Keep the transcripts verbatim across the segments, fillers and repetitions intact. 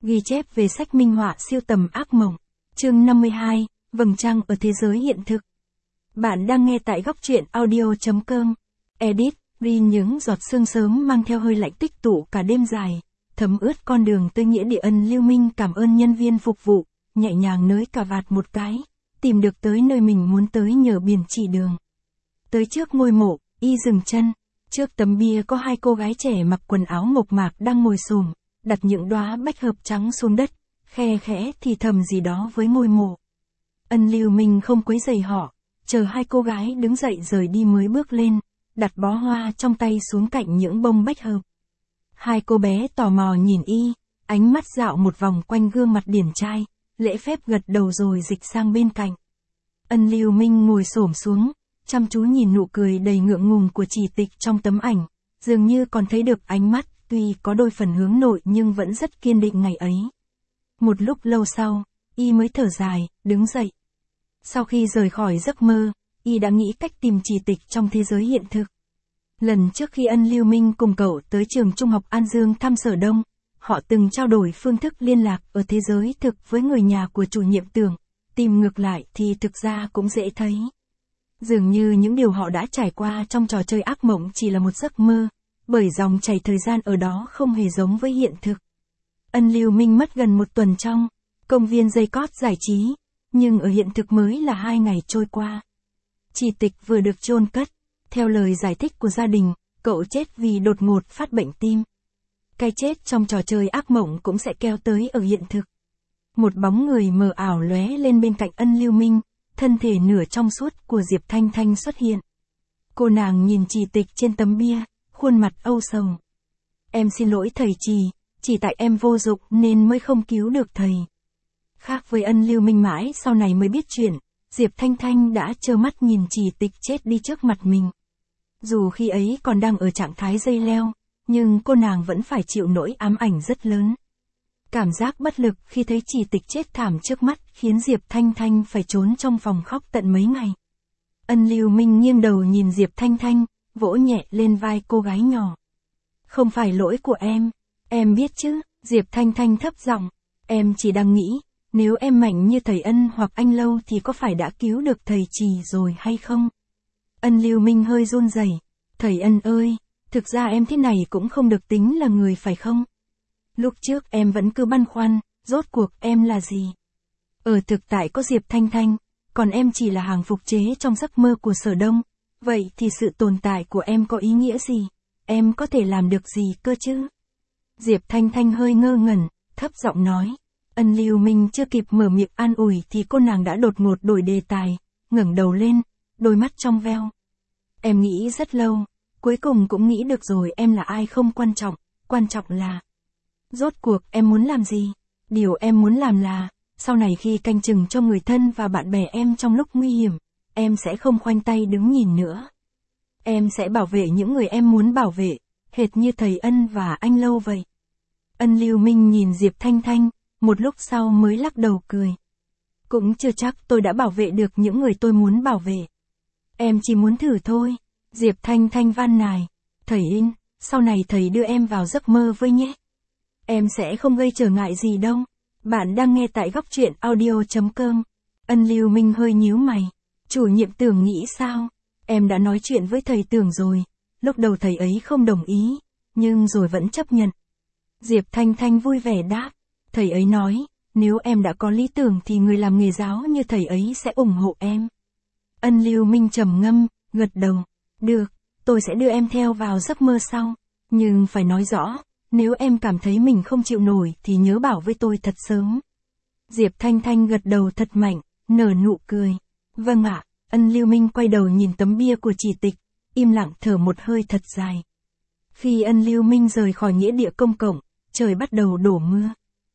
Ghi chép về sách minh họa siêu tầm ác mộng. Chương năm mươi hai, vầng trăng ở thế giới hiện thực. Bạn đang nghe tại góc truyện audio.com. Edit, ri những giọt sương sớm mang theo hơi lạnh tích tụ cả đêm dài, thấm ướt con đường tới nghĩa địa. Ân Lưu Minh cảm ơn nhân viên phục vụ, nhẹ nhàng nới cà vạt một cái, tìm được tới nơi mình muốn tới nhờ biển chỉ đường. Tới trước ngôi mộ, y dừng chân. Trước tấm bia có hai cô gái trẻ mặc quần áo mộc mạc đang ngồi xổm, đặt những đóa bách hợp trắng xuống đất, khe khẽ thì thầm gì đó với ngôi mộ. Ân Lưu Minh không quấy rầy họ, chờ hai cô gái đứng dậy rời đi mới bước lên, đặt bó hoa trong tay xuống cạnh những bông bách hợp. Hai cô bé tò mò nhìn y, ánh mắt dạo một vòng quanh gương mặt điển trai, lễ phép gật đầu rồi dịch sang bên cạnh. Ân Lưu Minh ngồi xổm xuống, chăm chú nhìn nụ cười đầy ngượng ngùng của Chỉ Tịch trong tấm ảnh, dường như còn thấy được ánh mắt, tuy có đôi phần hướng nội nhưng vẫn rất kiên định ngày ấy. Một lúc lâu sau, y mới thở dài, đứng dậy. Sau khi rời khỏi giấc mơ, y đã nghĩ cách tìm Chỉ Tịch trong thế giới hiện thực. Lần trước khi Ân Lưu Minh cùng cậu tới trường trung học An Dương thăm Sở Đông, họ từng trao đổi phương thức liên lạc ở thế giới thực với người nhà của chủ nhiệm Tưởng, tìm ngược lại thì thực ra cũng dễ thấy. Dường như những điều họ đã trải qua trong trò chơi ác mộng chỉ là một giấc mơ, bởi dòng chảy thời gian ở đó không hề giống với hiện thực. Ân Lưu Minh mất gần một tuần trong công viên dây cót giải trí, nhưng ở hiện thực mới là hai ngày trôi qua. Chỉ Tịch vừa được chôn cất, theo lời giải thích của gia đình, cậu chết vì đột ngột phát bệnh tim. Cái chết trong trò chơi ác mộng cũng sẽ kéo tới ở hiện thực. Một bóng người mờ ảo lóe lên bên cạnh Ân Lưu Minh, thân thể nửa trong suốt của Diệp Thanh Thanh xuất hiện. Cô nàng nhìn Chỉ Tịch trên tấm bia, khuôn mặt âu sầu. Em xin lỗi thầy Trì, chỉ tại em vô dụng nên mới không cứu được thầy. Khác với Ân Lưu Minh mãi sau này mới biết chuyện, Diệp Thanh Thanh đã trơ mắt nhìn Chỉ Tịch chết đi trước mặt mình. Dù khi ấy còn đang ở trạng thái dây leo, nhưng cô nàng vẫn phải chịu nỗi ám ảnh rất lớn. Cảm giác bất lực khi thấy Chỉ Tịch chết thảm trước mắt khiến Diệp Thanh Thanh phải trốn trong phòng khóc tận mấy ngày. Ân Lưu Minh nghiêng đầu nhìn Diệp Thanh Thanh, vỗ nhẹ lên vai cô gái nhỏ. Không phải lỗi của em, em biết chứ, Diệp Thanh Thanh thấp giọng, em chỉ đang nghĩ, nếu em mạnh như thầy Ân hoặc anh Lâu thì có phải đã cứu được thầy Trì rồi hay không? Ân Lưu Minh hơi run rẩy, thầy Ân ơi, thực ra em thế này cũng không được tính là người phải không? Lúc trước em vẫn cứ băn khoăn, rốt cuộc em là gì? Ở thực tại có Diệp Thanh Thanh, còn em chỉ là hàng phục chế trong giấc mơ của Sở Đông. Vậy thì sự tồn tại của em có ý nghĩa gì? Em có thể làm được gì cơ chứ? Diệp Thanh Thanh hơi ngơ ngẩn, thấp giọng nói. Ân Lưu Minh chưa kịp mở miệng an ủi thì cô nàng đã đột ngột đổi đề tài, ngẩng đầu lên, đôi mắt trong veo. Em nghĩ rất lâu, cuối cùng cũng nghĩ được rồi, em là ai không quan trọng, quan trọng là rốt cuộc em muốn làm gì? Điều em muốn làm là, sau này khi canh chừng cho người thân và bạn bè em trong lúc nguy hiểm, em sẽ không khoanh tay đứng nhìn nữa. Em sẽ bảo vệ những người em muốn bảo vệ, hệt như thầy Ân và anh Lâu vậy. Ân Lưu Minh nhìn Diệp Thanh Thanh, một lúc sau mới lắc đầu cười. Cũng chưa chắc tôi đã bảo vệ được những người tôi muốn bảo vệ. Em chỉ muốn thử thôi. Diệp Thanh Thanh van nài. Thầy In, sau này thầy đưa em vào giấc mơ với nhé. Em sẽ không gây trở ngại gì đâu. Bạn đang nghe tại góc truyện audio.com. Ân Lưu Minh hơi nhíu mày. Chủ nhiệm Tưởng nghĩ sao? Em đã nói chuyện với thầy Tưởng rồi. Lúc đầu thầy ấy không đồng ý, nhưng rồi vẫn chấp nhận. Diệp Thanh Thanh vui vẻ đáp. Thầy ấy nói, nếu em đã có lý tưởng thì người làm nghề giáo như thầy ấy sẽ ủng hộ em. Ân Lưu Minh trầm ngâm, gật đầu. Được, tôi sẽ đưa em theo vào giấc mơ sau. Nhưng phải nói rõ, nếu em cảm thấy mình không chịu nổi thì nhớ bảo với tôi thật sớm. Diệp Thanh Thanh gật đầu thật mạnh, nở nụ cười. Vâng ạ. Ân Lưu Minh quay đầu nhìn tấm bia của Chỉ Tịch, im lặng thở một hơi thật dài. Khi Ân Lưu Minh rời khỏi nghĩa địa công cộng, trời bắt đầu đổ mưa.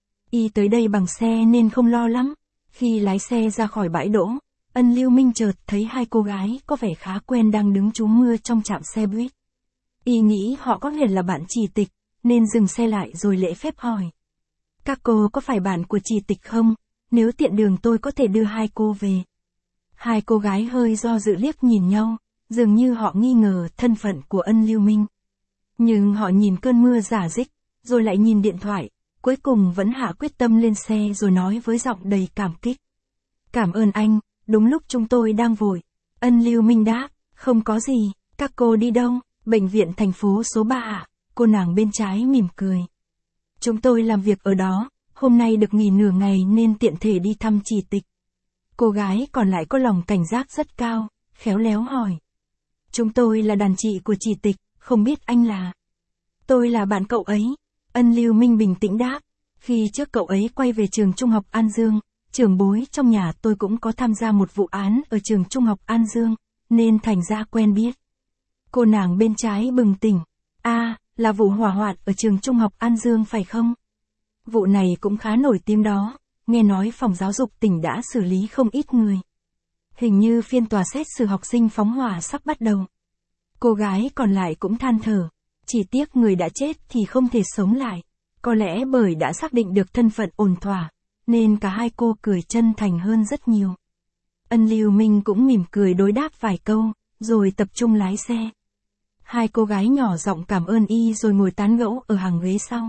Y tới đây bằng xe nên không lo lắm. Khi lái xe ra khỏi bãi đỗ, Ân Lưu Minh chợt thấy hai cô gái có vẻ khá quen đang đứng trú mưa trong trạm xe buýt. Y nghĩ họ có thể là bạn Chỉ Tịch, nên dừng xe lại rồi lễ phép hỏi. Các cô có phải bạn của Chỉ Tịch không? Nếu tiện đường tôi có thể đưa hai cô về. Hai cô gái hơi do dự liếc nhìn nhau, dường như họ nghi ngờ thân phận của Ân Lưu Minh. Nhưng họ nhìn cơn mưa rả rích, rồi lại nhìn điện thoại, cuối cùng vẫn hạ quyết tâm lên xe rồi nói với giọng đầy cảm kích. Cảm ơn anh, đúng lúc chúng tôi đang vội. Ân Lưu Minh đáp, không có gì, các cô đi đâu? Bệnh viện thành phố số ba ạ. Cô nàng bên trái mỉm cười. Chúng tôi làm việc ở đó, hôm nay được nghỉ nửa ngày nên tiện thể đi thăm Chỉ Tịch. Cô gái còn lại có lòng cảnh giác rất cao, khéo léo hỏi. Chúng tôi là đàn chị của Chỉ Tịch, không biết anh là. Tôi là bạn cậu ấy. Ân Lưu Minh bình tĩnh đáp. Khi trước cậu ấy quay về trường trung học An Dương, trưởng bối trong nhà tôi cũng có tham gia một vụ án ở trường trung học An Dương, nên thành ra quen biết. Cô nàng bên trái bừng tỉnh. À, là vụ hỏa hoạn ở trường trung học An Dương phải không? Vụ này cũng khá nổi tiếng đó, nghe nói phòng giáo dục tỉnh đã xử lý không ít người. Hình như phiên tòa xét xử học sinh phóng hỏa sắp bắt đầu. Cô gái còn lại cũng than thở, chỉ tiếc người đã chết thì không thể sống lại. Có lẽ bởi đã xác định được thân phận ổn thỏa, nên cả hai cô cười chân thành hơn rất nhiều. Ân Lưu Minh cũng mỉm cười đối đáp vài câu, rồi tập trung lái xe. Hai cô gái nhỏ giọng cảm ơn y rồi ngồi tán gẫu ở hàng ghế sau.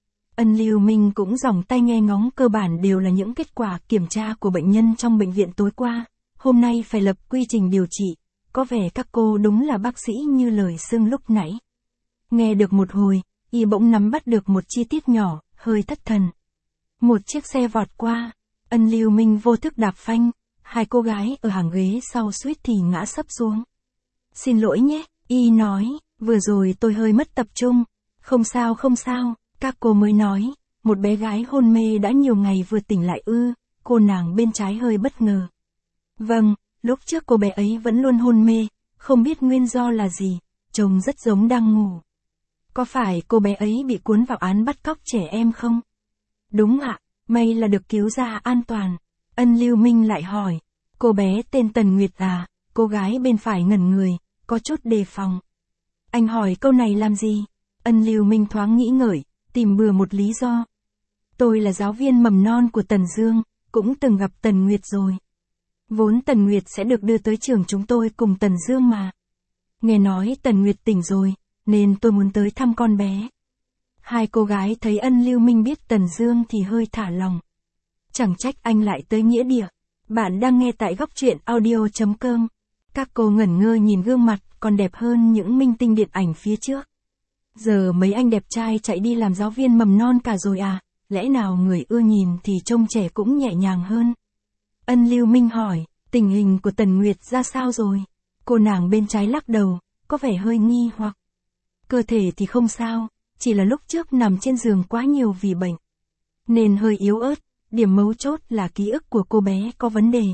Ân Lưu Minh cũng dòng tay nghe ngóng, cơ bản đều là những kết quả kiểm tra của bệnh nhân trong bệnh viện tối qua. Hôm nay phải lập quy trình điều trị, có vẻ các cô đúng là bác sĩ như lời xưng lúc nãy. Nghe được một hồi, y bỗng nắm bắt được một chi tiết nhỏ, hơi thất thần. Một chiếc xe vọt qua, Ân Lưu Minh vô thức đạp phanh, hai cô gái ở hàng ghế sau suýt thì ngã sấp xuống. Xin lỗi nhé, y nói, vừa rồi tôi hơi mất tập trung. Không sao không sao, các cô mới nói, một bé gái hôn mê đã nhiều ngày vừa tỉnh lại ư, cô nàng bên trái hơi bất ngờ. Vâng, lúc trước cô bé ấy vẫn luôn hôn mê, không biết nguyên do là gì, trông rất giống đang ngủ. Có phải cô bé ấy bị cuốn vào án bắt cóc trẻ em không? Đúng ạ, may là được cứu ra an toàn. Ân Lưu Minh lại hỏi, cô bé tên Tần Nguyệt à? Cô gái bên phải ngẩn người, có chút đề phòng. Anh hỏi câu này làm gì? Ân Lưu Minh thoáng nghĩ ngợi, tìm bừa một lý do. Tôi là giáo viên mầm non của Tần Dương, cũng từng gặp Tần Nguyệt rồi. Vốn Tần Nguyệt sẽ được đưa tới trường chúng tôi cùng Tần Dương mà. Nghe nói Tần Nguyệt tỉnh rồi, nên tôi muốn tới thăm con bé. Hai cô gái thấy Ân Lưu Minh biết Tần Dương thì hơi thả lòng. Chẳng trách anh lại tới nghĩa địa. Bạn đang nghe tại góc truyện audio chấm com. Các cô ngẩn ngơ nhìn gương mặt còn đẹp hơn những minh tinh điện ảnh phía trước. Giờ mấy anh đẹp trai chạy đi làm giáo viên mầm non cả rồi à? Lẽ nào người ưa nhìn thì trông trẻ cũng nhẹ nhàng hơn? Ân Lưu Minh hỏi, tình hình của Tần Nguyệt ra sao rồi? Cô nàng bên trái lắc đầu, có vẻ hơi nghi hoặc. Cơ thể thì không sao, chỉ là lúc trước nằm trên giường quá nhiều vì bệnh, nên hơi yếu ớt, điểm mấu chốt là ký ức của cô bé có vấn đề.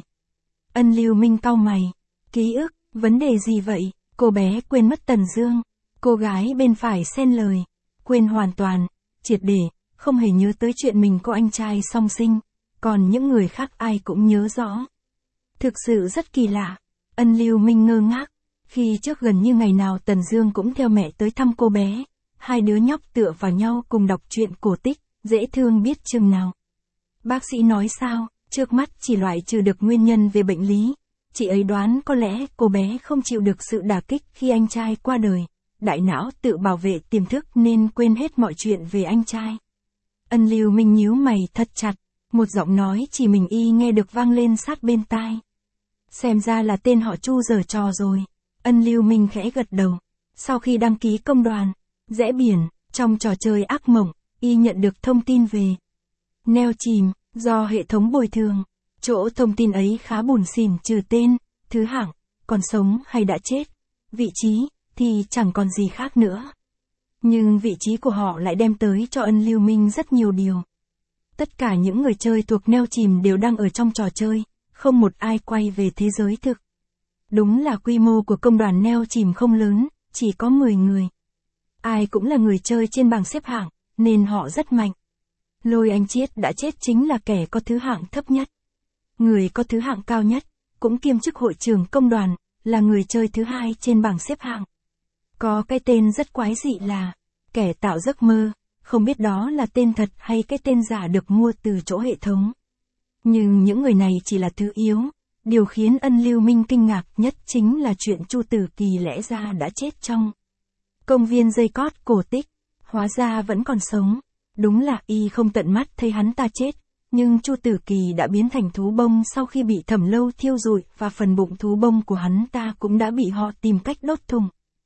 Ân Lưu Minh cau mày, ký ức, vấn đề gì vậy? Cô bé quên mất Tần Dương. Cô gái bên phải xen lời, quên hoàn toàn, triệt để, không hề nhớ tới chuyện mình có anh trai song sinh, còn những người khác ai cũng nhớ rõ. Thực sự rất kỳ lạ. Ân Lưu Minh ngơ ngác, khi trước gần như ngày nào Tần Dương cũng theo mẹ tới thăm cô bé, hai đứa nhóc tựa vào nhau cùng đọc truyện cổ tích, dễ thương biết chừng nào. Bác sĩ nói sao, trước mắt chỉ loại trừ được nguyên nhân về bệnh lý, chị ấy đoán có lẽ cô bé không chịu được sự đả kích khi anh trai qua đời, đại não tự bảo vệ tiềm thức nên quên hết mọi chuyện về anh trai. Ân Lưu Minh nhíu mày thật chặt, một giọng nói chỉ mình y nghe được vang lên sát bên tai. Xem ra là tên họ Chu giở trò rồi. Ân Lưu Minh khẽ gật đầu. Sau khi đăng ký công đoàn, rẽ biển, trong trò chơi ác mộng, y nhận được thông tin về neo chìm, do hệ thống bồi thường. Chỗ thông tin ấy khá bủn xỉn, trừ tên, thứ hạng, còn sống hay đã chết, vị trí, thì chẳng còn gì khác nữa. Nhưng vị trí của họ lại đem tới cho Ân Lưu Minh rất nhiều điều. Tất cả những người chơi thuộc neo chìm đều đang ở trong trò chơi, không một ai quay về thế giới thực. Đúng là quy mô của công đoàn neo chìm không lớn, chỉ có mười người. Ai cũng là người chơi trên bảng xếp hạng, nên họ rất mạnh. Lôi Anh Chiết đã chết chính là kẻ có thứ hạng thấp nhất. Người có thứ hạng cao nhất, cũng kiêm chức hội trưởng công đoàn, là người chơi thứ hai trên bảng xếp hạng. Có cái tên rất quái dị là kẻ tạo giấc mơ, không biết đó là tên thật hay cái tên giả được mua từ chỗ hệ thống. Nhưng những người này chỉ là thứ yếu. Điều khiến Ân Lưu Minh kinh ngạc nhất chính là chuyện Chu Tử Kỳ lẽ ra đã chết trong công viên dây cót cổ tích, hóa ra vẫn còn sống. Đúng là y không tận mắt thấy hắn ta chết, nhưng Chu Tử Kỳ đã biến thành thú bông sau khi bị Thẩm Lâu thiêu rụi và phần bụng thú bông của hắn ta cũng đã bị họ tìm cách đốt thùng.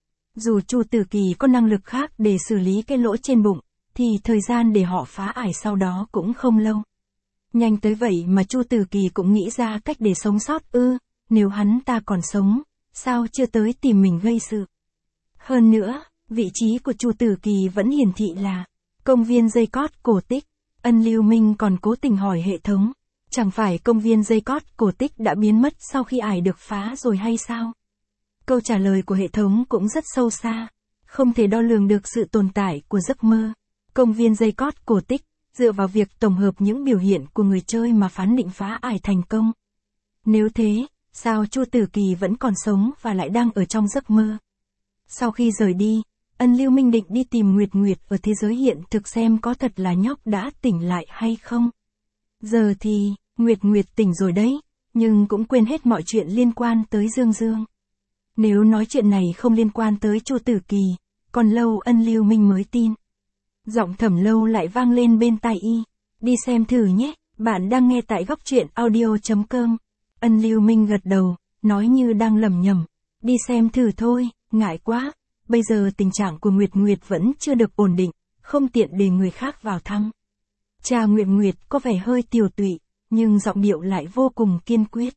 Dù Chu Tử Kỳ có năng lực khác để xử lý cái lỗ trên bụng, thì thời gian để họ phá ải sau đó cũng không lâu. Nhanh tới vậy mà Chu Tử Kỳ cũng nghĩ ra cách để sống sót ư, nếu hắn ta còn sống, sao chưa tới tìm mình gây sự. Hơn nữa, vị trí của Chu Tử Kỳ vẫn hiển thị là công viên dây cót cổ tích. Ân Lưu Minh còn cố tình hỏi hệ thống, chẳng phải công viên dây cót cổ tích đã biến mất sau khi ải được phá rồi hay sao? Câu trả lời của hệ thống cũng rất sâu xa, không thể đo lường được sự tồn tại của giấc mơ. Công viên dây cót cổ tích, dựa vào việc tổng hợp những biểu hiện của người chơi mà phán định phá ải thành công. Nếu thế, sao Chu Tử Kỳ vẫn còn sống và lại đang ở trong giấc mơ? Sau khi rời đi, Ân Lưu Minh định đi tìm Nguyệt Nguyệt ở thế giới hiện thực xem có thật là nhóc đã tỉnh lại hay không. Giờ thì, Nguyệt Nguyệt tỉnh rồi đấy, nhưng cũng quên hết mọi chuyện liên quan tới Dương Dương. Nếu nói chuyện này không liên quan tới Chu Tử Kỳ, còn lâu Ân Lưu Minh mới tin. Giọng Thẩm Lâu lại vang lên bên tai y, đi xem thử nhé, bạn đang nghe tại góc truyện audio chấm com. Ân Lưu Minh gật đầu, nói như đang lẩm nhẩm, đi xem thử thôi, ngại quá. Bây giờ tình trạng của Nguyệt Nguyệt vẫn chưa được ổn định, không tiện để người khác vào thăm. Cha Nguyệt Nguyệt có vẻ hơi tiều tụy, nhưng giọng điệu lại vô cùng kiên quyết.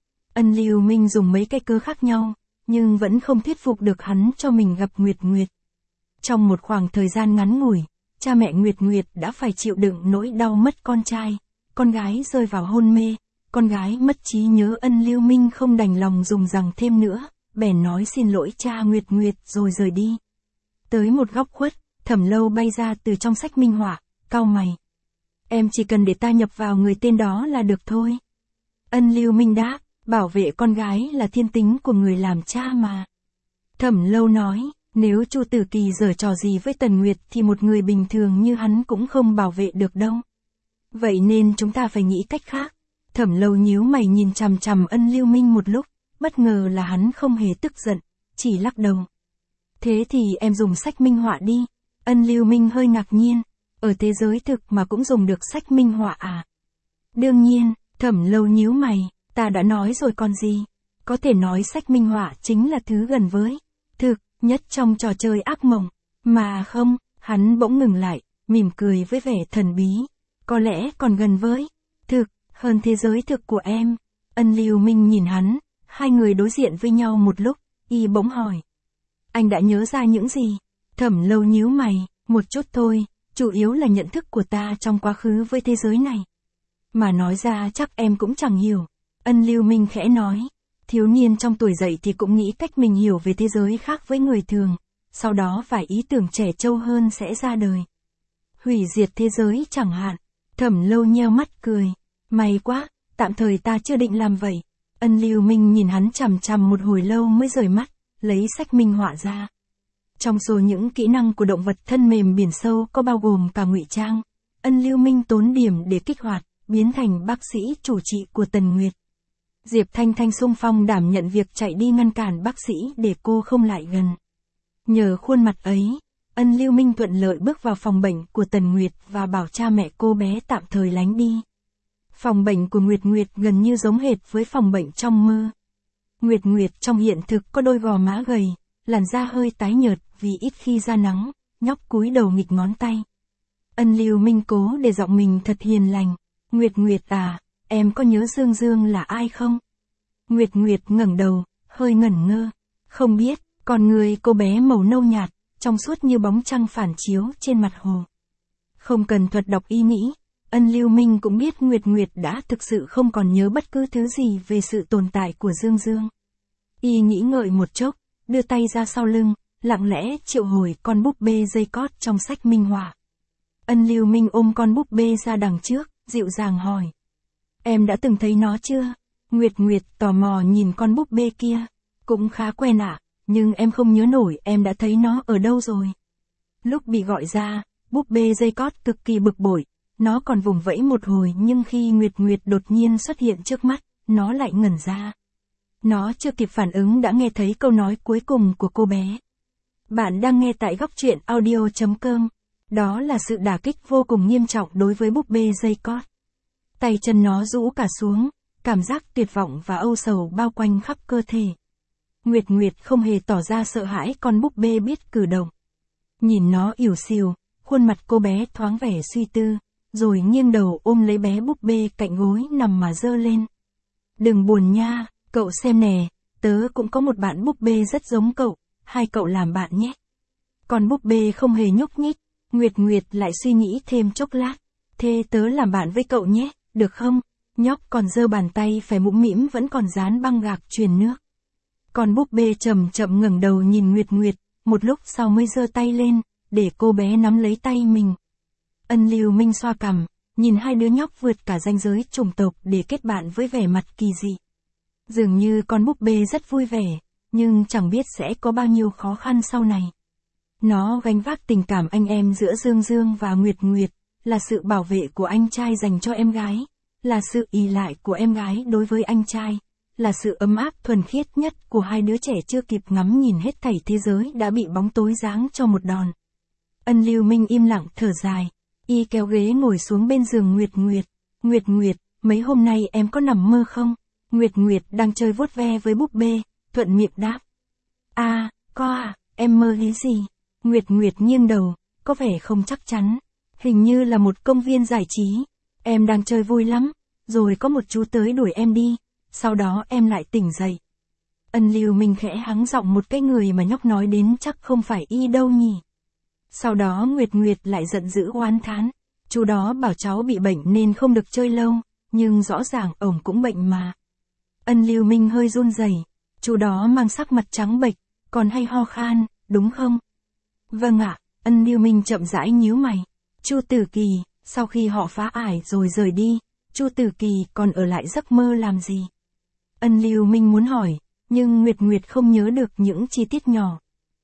Ân Lưu Minh dùng mấy cái cớ khác nhau, nhưng vẫn không thuyết phục được hắn cho mình gặp Nguyệt Nguyệt. Trong một khoảng thời gian ngắn ngủi, cha mẹ Nguyệt Nguyệt đã phải chịu đựng nỗi đau mất con trai, con gái rơi vào hôn mê, con gái mất trí nhớ. Ân Lưu Minh không đành lòng dùng rằng thêm nữa, bèn nói xin lỗi cha Nguyệt Nguyệt rồi rời đi. Tới một góc khuất, Thẩm Lâu bay ra từ trong sách minh họa, cau mày. Em chỉ cần để ta nhập vào người tên đó là được thôi. Ân Lưu Minh đáp, bảo vệ con gái là thiên tính của người làm cha mà. Thẩm Lâu nói, nếu Chu Tử Kỳ giở trò gì với Tần Nguyệt thì một người bình thường như hắn cũng không bảo vệ được đâu. Vậy nên chúng ta phải nghĩ cách khác. Thẩm Lâu nhíu mày nhìn chằm chằm Ân Lưu Minh một lúc, bất ngờ là hắn không hề tức giận, chỉ lắc đầu. Thế thì em dùng sách minh họa đi. Ân Lưu Minh hơi ngạc nhiên, ở thế giới thực mà cũng dùng được sách minh họa à? Đương nhiên, Thẩm Lâu nhíu mày, ta đã nói rồi còn gì. Có thể nói sách minh họa chính là thứ gần với thực nhất trong trò chơi ác mộng. Mà không, hắn bỗng ngừng lại, mỉm cười với vẻ thần bí. Có lẽ còn gần với thực hơn thế giới thực của em. Ân Lưu Minh nhìn hắn, hai người đối diện với nhau một lúc, y bỗng hỏi. Anh đã nhớ ra những gì? Thẩm Lâu nhíu mày, một chút thôi, chủ yếu là nhận thức của ta trong quá khứ với thế giới này. Mà nói ra chắc em cũng chẳng hiểu. Ân Lưu Minh khẽ nói, thiếu niên trong tuổi dậy thì cũng nghĩ cách mình hiểu về thế giới khác với người thường, sau đó vài ý tưởng trẻ trâu hơn sẽ ra đời. Hủy diệt thế giới chẳng hạn. Thẩm Lâu nheo mắt cười, may quá, tạm thời ta chưa định làm vậy. Ân Lưu Minh nhìn hắn chằm chằm một hồi lâu mới rời mắt, lấy sách minh họa ra. Trong số những kỹ năng của động vật thân mềm biển sâu có bao gồm cả ngụy trang. Ân Lưu Minh tốn điểm để kích hoạt, biến thành bác sĩ chủ trị của Tần Nguyệt. Diệp Thanh Thanh xung phong đảm nhận việc chạy đi ngăn cản bác sĩ để cô không lại gần. Nhờ khuôn mặt ấy, Ân Lưu Minh thuận lợi bước vào phòng bệnh của Tần Nguyệt và bảo cha mẹ cô bé tạm thời lánh đi. Phòng bệnh của Nguyệt Nguyệt gần như giống hệt với phòng bệnh trong mơ. Nguyệt Nguyệt trong hiện thực có đôi gò má gầy, làn da hơi tái nhợt vì ít khi ra nắng, nhóc cúi đầu nghịch ngón tay. Ân Lưu Minh cố để giọng mình thật hiền lành. Nguyệt Nguyệt à, em có nhớ Dương Dương là ai không? Nguyệt Nguyệt ngẩng đầu, hơi ngẩn ngơ. Không biết, còn người cô bé màu nâu nhạt, trong suốt như bóng trăng phản chiếu trên mặt hồ. Không cần thuật đọc ý nghĩ, Ân Lưu Minh cũng biết Nguyệt Nguyệt đã thực sự không còn nhớ bất cứ thứ gì về sự tồn tại của Dương Dương. Y nghĩ ngợi một chốc, đưa tay ra sau lưng, lặng lẽ triệu hồi con búp bê dây cót trong sách minh họa. Ân Lưu Minh ôm con búp bê ra đằng trước, dịu dàng hỏi. Em đã từng thấy nó chưa? Nguyệt Nguyệt tò mò nhìn con búp bê kia. Cũng khá quen ạ, nhưng em không nhớ nổi em đã thấy nó ở đâu rồi. Lúc bị gọi ra, búp bê dây cót cực kỳ bực bội. Nó còn vùng vẫy một hồi nhưng khi Nguyệt Nguyệt đột nhiên xuất hiện trước mắt, nó lại ngẩn ra. Nó chưa kịp phản ứng đã nghe thấy câu nói cuối cùng của cô bé. Bạn đang nghe tại góc truyện audio chấm com. Đó là sự đả kích vô cùng nghiêm trọng đối với búp bê dây cót. Tay chân nó rũ cả xuống, cảm giác tuyệt vọng và âu sầu bao quanh khắp cơ thể. Nguyệt Nguyệt không hề tỏ ra sợ hãi con búp bê biết cử động. Nhìn nó ỉu xìu, khuôn mặt cô bé thoáng vẻ suy tư, rồi nghiêng đầu ôm lấy bé búp bê cạnh gối nằm mà giơ lên. Đừng buồn nha, cậu xem nè, tớ cũng có một bạn búp bê rất giống cậu, hai cậu làm bạn nhé. Con búp bê không hề nhúc nhích, Nguyệt Nguyệt lại suy nghĩ thêm chốc lát. Thế tớ làm bạn với cậu nhé, được không? Nhóc còn giơ bàn tay phải mũm mĩm vẫn còn dán băng gạc truyền nước. Con búp bê chậm chậm ngẩng đầu nhìn Nguyệt Nguyệt, một lúc sau mới giơ tay lên, để cô bé nắm lấy tay mình. Ân Lưu Minh xoa cằm, nhìn hai đứa nhóc vượt cả ranh giới chủng tộc để kết bạn với vẻ mặt kỳ dị. Dường như con búp bê rất vui vẻ, nhưng chẳng biết sẽ có bao nhiêu khó khăn sau này. Nó gánh vác tình cảm anh em giữa Dương Dương và Nguyệt Nguyệt, là sự bảo vệ của anh trai dành cho em gái, là sự ỷ lại của em gái đối với anh trai, là sự ấm áp thuần khiết nhất của hai đứa trẻ chưa kịp ngắm nhìn hết thảy thế giới đã bị bóng tối giáng cho một đòn. Ân Lưu Minh im lặng thở dài, y kéo ghế ngồi xuống bên giường Nguyệt Nguyệt. Nguyệt Nguyệt, mấy hôm nay em có nằm mơ không? Nguyệt Nguyệt đang chơi vuốt ve với búp bê, thuận miệng đáp. À, có à, em mơ thấy gì? Nguyệt Nguyệt nghiêng đầu, có vẻ không chắc chắn. Hình như là một công viên giải trí. Em đang chơi vui lắm, rồi có một chú tới đuổi em đi, sau đó em lại tỉnh dậy. Ân Lưu Minh khẽ hắng giọng, một cái người mà nhóc nói đến chắc không phải y đâu nhỉ. Sau đó Nguyệt Nguyệt lại giận dữ oán thán. Chú đó bảo cháu bị bệnh nên không được chơi lâu, nhưng rõ ràng ổng cũng bệnh mà. Ân Lưu Minh hơi run rẩy. Chú đó mang sắc mặt trắng bệch, còn hay ho khan, đúng không? Vâng ạ, Ân Lưu Minh chậm rãi nhíu mày. Chu Tử Kỳ, sau khi họ phá ải rồi rời đi, Chu Tử Kỳ còn ở lại giấc mơ làm gì? Ân Lưu Minh muốn hỏi, nhưng Nguyệt Nguyệt không nhớ được những chi tiết nhỏ.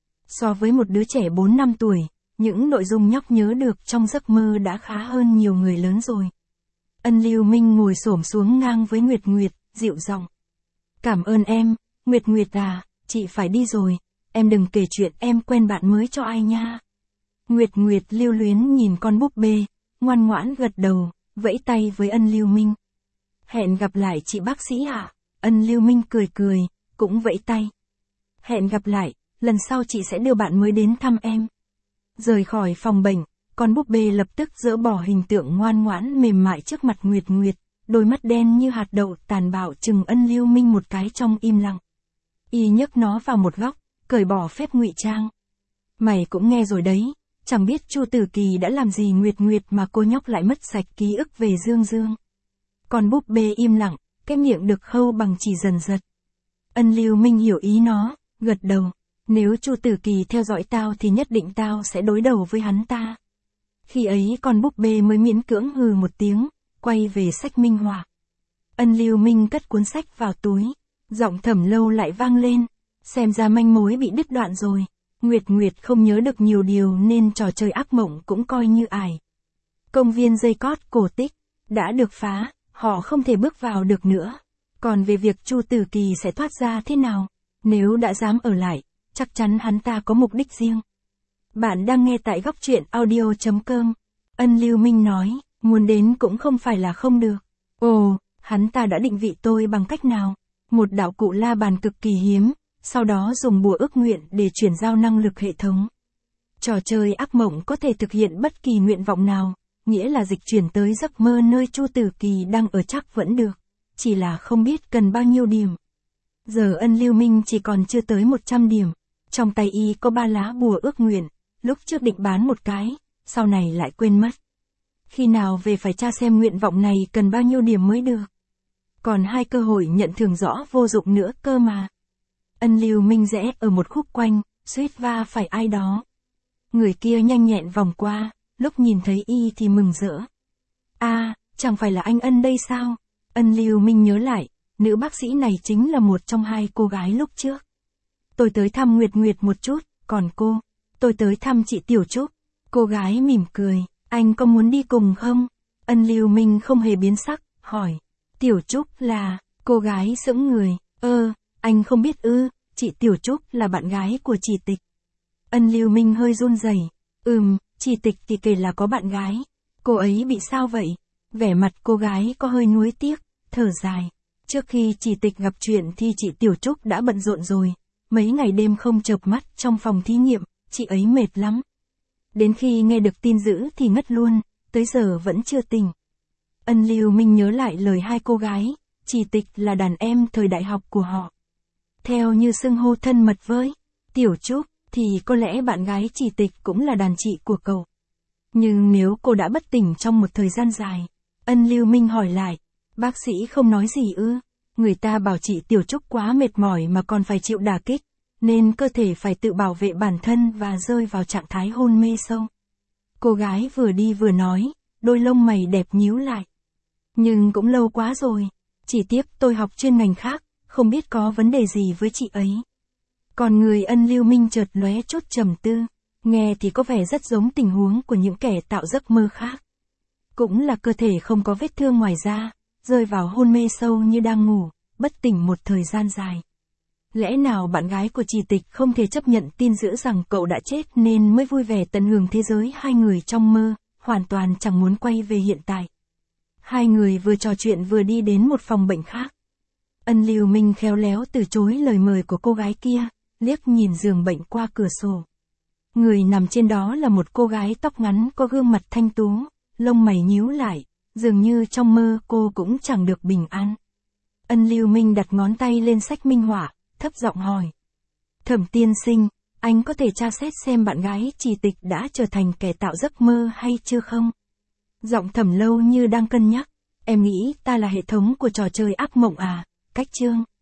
So với một đứa trẻ bốn năm tuổi, những nội dung nhóc nhớ được trong giấc mơ đã khá hơn nhiều người lớn rồi. Ân Lưu Minh ngồi xổm xuống ngang với Nguyệt Nguyệt, dịu giọng. Cảm ơn em, Nguyệt Nguyệt à, chị phải đi rồi, em đừng kể chuyện em quen bạn mới cho ai nha. Nguyệt Nguyệt lưu luyến nhìn con búp bê, ngoan ngoãn gật đầu, vẫy tay với Ân Lưu Minh. Hẹn gặp lại chị bác sĩ ạ. À? Ân Lưu Minh cười cười, cũng vẫy tay. Hẹn gặp lại, lần sau chị sẽ đưa bạn mới đến thăm em. Rời khỏi phòng bệnh, con búp bê lập tức dỡ bỏ hình tượng ngoan ngoãn mềm mại trước mặt Nguyệt Nguyệt, đôi mắt đen như hạt đậu tàn bạo chừng Ân Lưu Minh một cái trong im lặng. Y nhấc nó vào một góc, cởi bỏ phép ngụy trang. Mày cũng nghe rồi đấy, chẳng biết Chu Tử Kỳ đã làm gì Nguyệt Nguyệt mà cô nhóc lại mất sạch ký ức về Dương Dương. Con búp bê im lặng, cái miệng được khâu bằng chỉ dần giật. Ân Lưu Minh hiểu ý nó, gật đầu. Nếu Chu Tử Kỳ theo dõi tao thì nhất định tao sẽ đối đầu với hắn ta. Khi ấy con búp bê mới miễn cưỡng hừ một tiếng, quay về sách minh họa. Ân Lưu Minh cất cuốn sách vào túi, giọng Thẩm Lâu lại vang lên, xem ra manh mối bị đứt đoạn rồi. Nguyệt Nguyệt không nhớ được nhiều điều nên trò chơi ác mộng cũng coi như ải. Công viên dây cót cổ tích đã được phá, họ không thể bước vào được nữa. Còn về việc Chu Tử Kỳ sẽ thoát ra thế nào, nếu đã dám ở lại, chắc chắn hắn ta có mục đích riêng. Bạn đang nghe tại góc truyện audio chấm com. Ân Lưu Minh nói, muốn đến cũng không phải là không được. Ồ, hắn ta đã định vị tôi bằng cách nào? Một đạo cụ la bàn cực kỳ hiếm, sau đó dùng bùa ước nguyện để chuyển giao năng lực hệ thống. Trò chơi ác mộng có thể thực hiện bất kỳ nguyện vọng nào, nghĩa là dịch chuyển tới giấc mơ nơi Chu Tử Kỳ đang ở chắc vẫn được, chỉ là không biết cần bao nhiêu điểm. Giờ Ân Lưu Minh chỉ còn chưa tới một trăm điểm, trong tay y có ba lá bùa ước nguyện, lúc trước định bán một cái, sau này lại quên mất. Khi nào về phải tra xem nguyện vọng này cần bao nhiêu điểm mới được. Còn hai cơ hội nhận thưởng rõ vô dụng nữa cơ mà. Ân Lưu Minh rẽ ở một khúc quanh, suýt va phải ai đó. Người kia nhanh nhẹn vòng qua, lúc nhìn thấy y thì mừng rỡ. À, chẳng phải là anh Ân đây sao? Ân Lưu Minh nhớ lại, nữ bác sĩ này chính là một trong hai cô gái lúc trước. Tôi tới thăm Nguyệt Nguyệt một chút, còn cô? Tôi tới thăm chị Tiểu Trúc. Cô gái mỉm cười, anh có muốn đi cùng không? Ân Lưu Minh không hề biến sắc, hỏi. Tiểu Trúc là, cô gái sững người, ơ, anh không biết ư, chị Tiểu Trúc là bạn gái của chị Tịch. Ân Lưu Minh hơi run rẩy, ừm, Chỉ Tịch thì kể là có bạn gái. Cô ấy bị sao vậy? Vẻ mặt cô gái có hơi nuối tiếc, thở dài. Trước khi Chỉ Tịch gặp chuyện thì chị Tiểu Trúc đã bận rộn rồi. Mấy ngày đêm không chợp mắt trong phòng thí nghiệm, chị ấy mệt lắm. Đến khi nghe được tin dữ thì ngất luôn, tới giờ vẫn chưa tỉnh. Ân Lưu Minh nhớ lại lời hai cô gái, Chỉ Tịch là đàn em thời đại học của họ. Theo như xưng hô thân mật với Tiểu Trúc, thì có lẽ bạn gái Chỉ Tịch cũng là đàn chị của cậu. Nhưng nếu cô đã bất tỉnh trong một thời gian dài, Ân Lưu Minh hỏi lại, bác sĩ không nói gì ư? Người ta bảo chị Tiểu Trúc quá mệt mỏi mà còn phải chịu đả kích, nên cơ thể phải tự bảo vệ bản thân và rơi vào trạng thái hôn mê sâu. Cô gái vừa đi vừa nói, đôi lông mày đẹp nhíu lại. Nhưng cũng lâu quá rồi, chỉ tiếp tôi học chuyên ngành khác, không biết có vấn đề gì với chị ấy. Còn người Ân Lưu Minh chợt lóe chút trầm tư, nghe thì có vẻ rất giống tình huống của những kẻ tạo giấc mơ khác. Cũng là cơ thể không có vết thương ngoài da, rơi vào hôn mê sâu như đang ngủ, bất tỉnh một thời gian dài. Lẽ nào bạn gái của Chỉ Tịch không thể chấp nhận tin dữ rằng cậu đã chết nên mới vui vẻ tận hưởng thế giới hai người trong mơ, hoàn toàn chẳng muốn quay về hiện tại. Hai người vừa trò chuyện vừa đi đến một phòng bệnh khác. Ân Lưu Minh khéo léo từ chối lời mời của cô gái kia, liếc nhìn giường bệnh qua cửa sổ. Người nằm trên đó là một cô gái tóc ngắn có gương mặt thanh tú, lông mày nhíu lại, dường như trong mơ cô cũng chẳng được bình an. Ân Lưu Minh đặt ngón tay lên sách minh họa, thấp giọng hỏi. Thẩm tiên sinh, anh có thể tra xét xem bạn gái Chỉ Tịch đã trở thành kẻ tạo giấc mơ hay chưa không? Giọng Thẩm Lâu như đang cân nhắc. Em nghĩ ta là hệ thống của trò chơi ác mộng à, cách chương.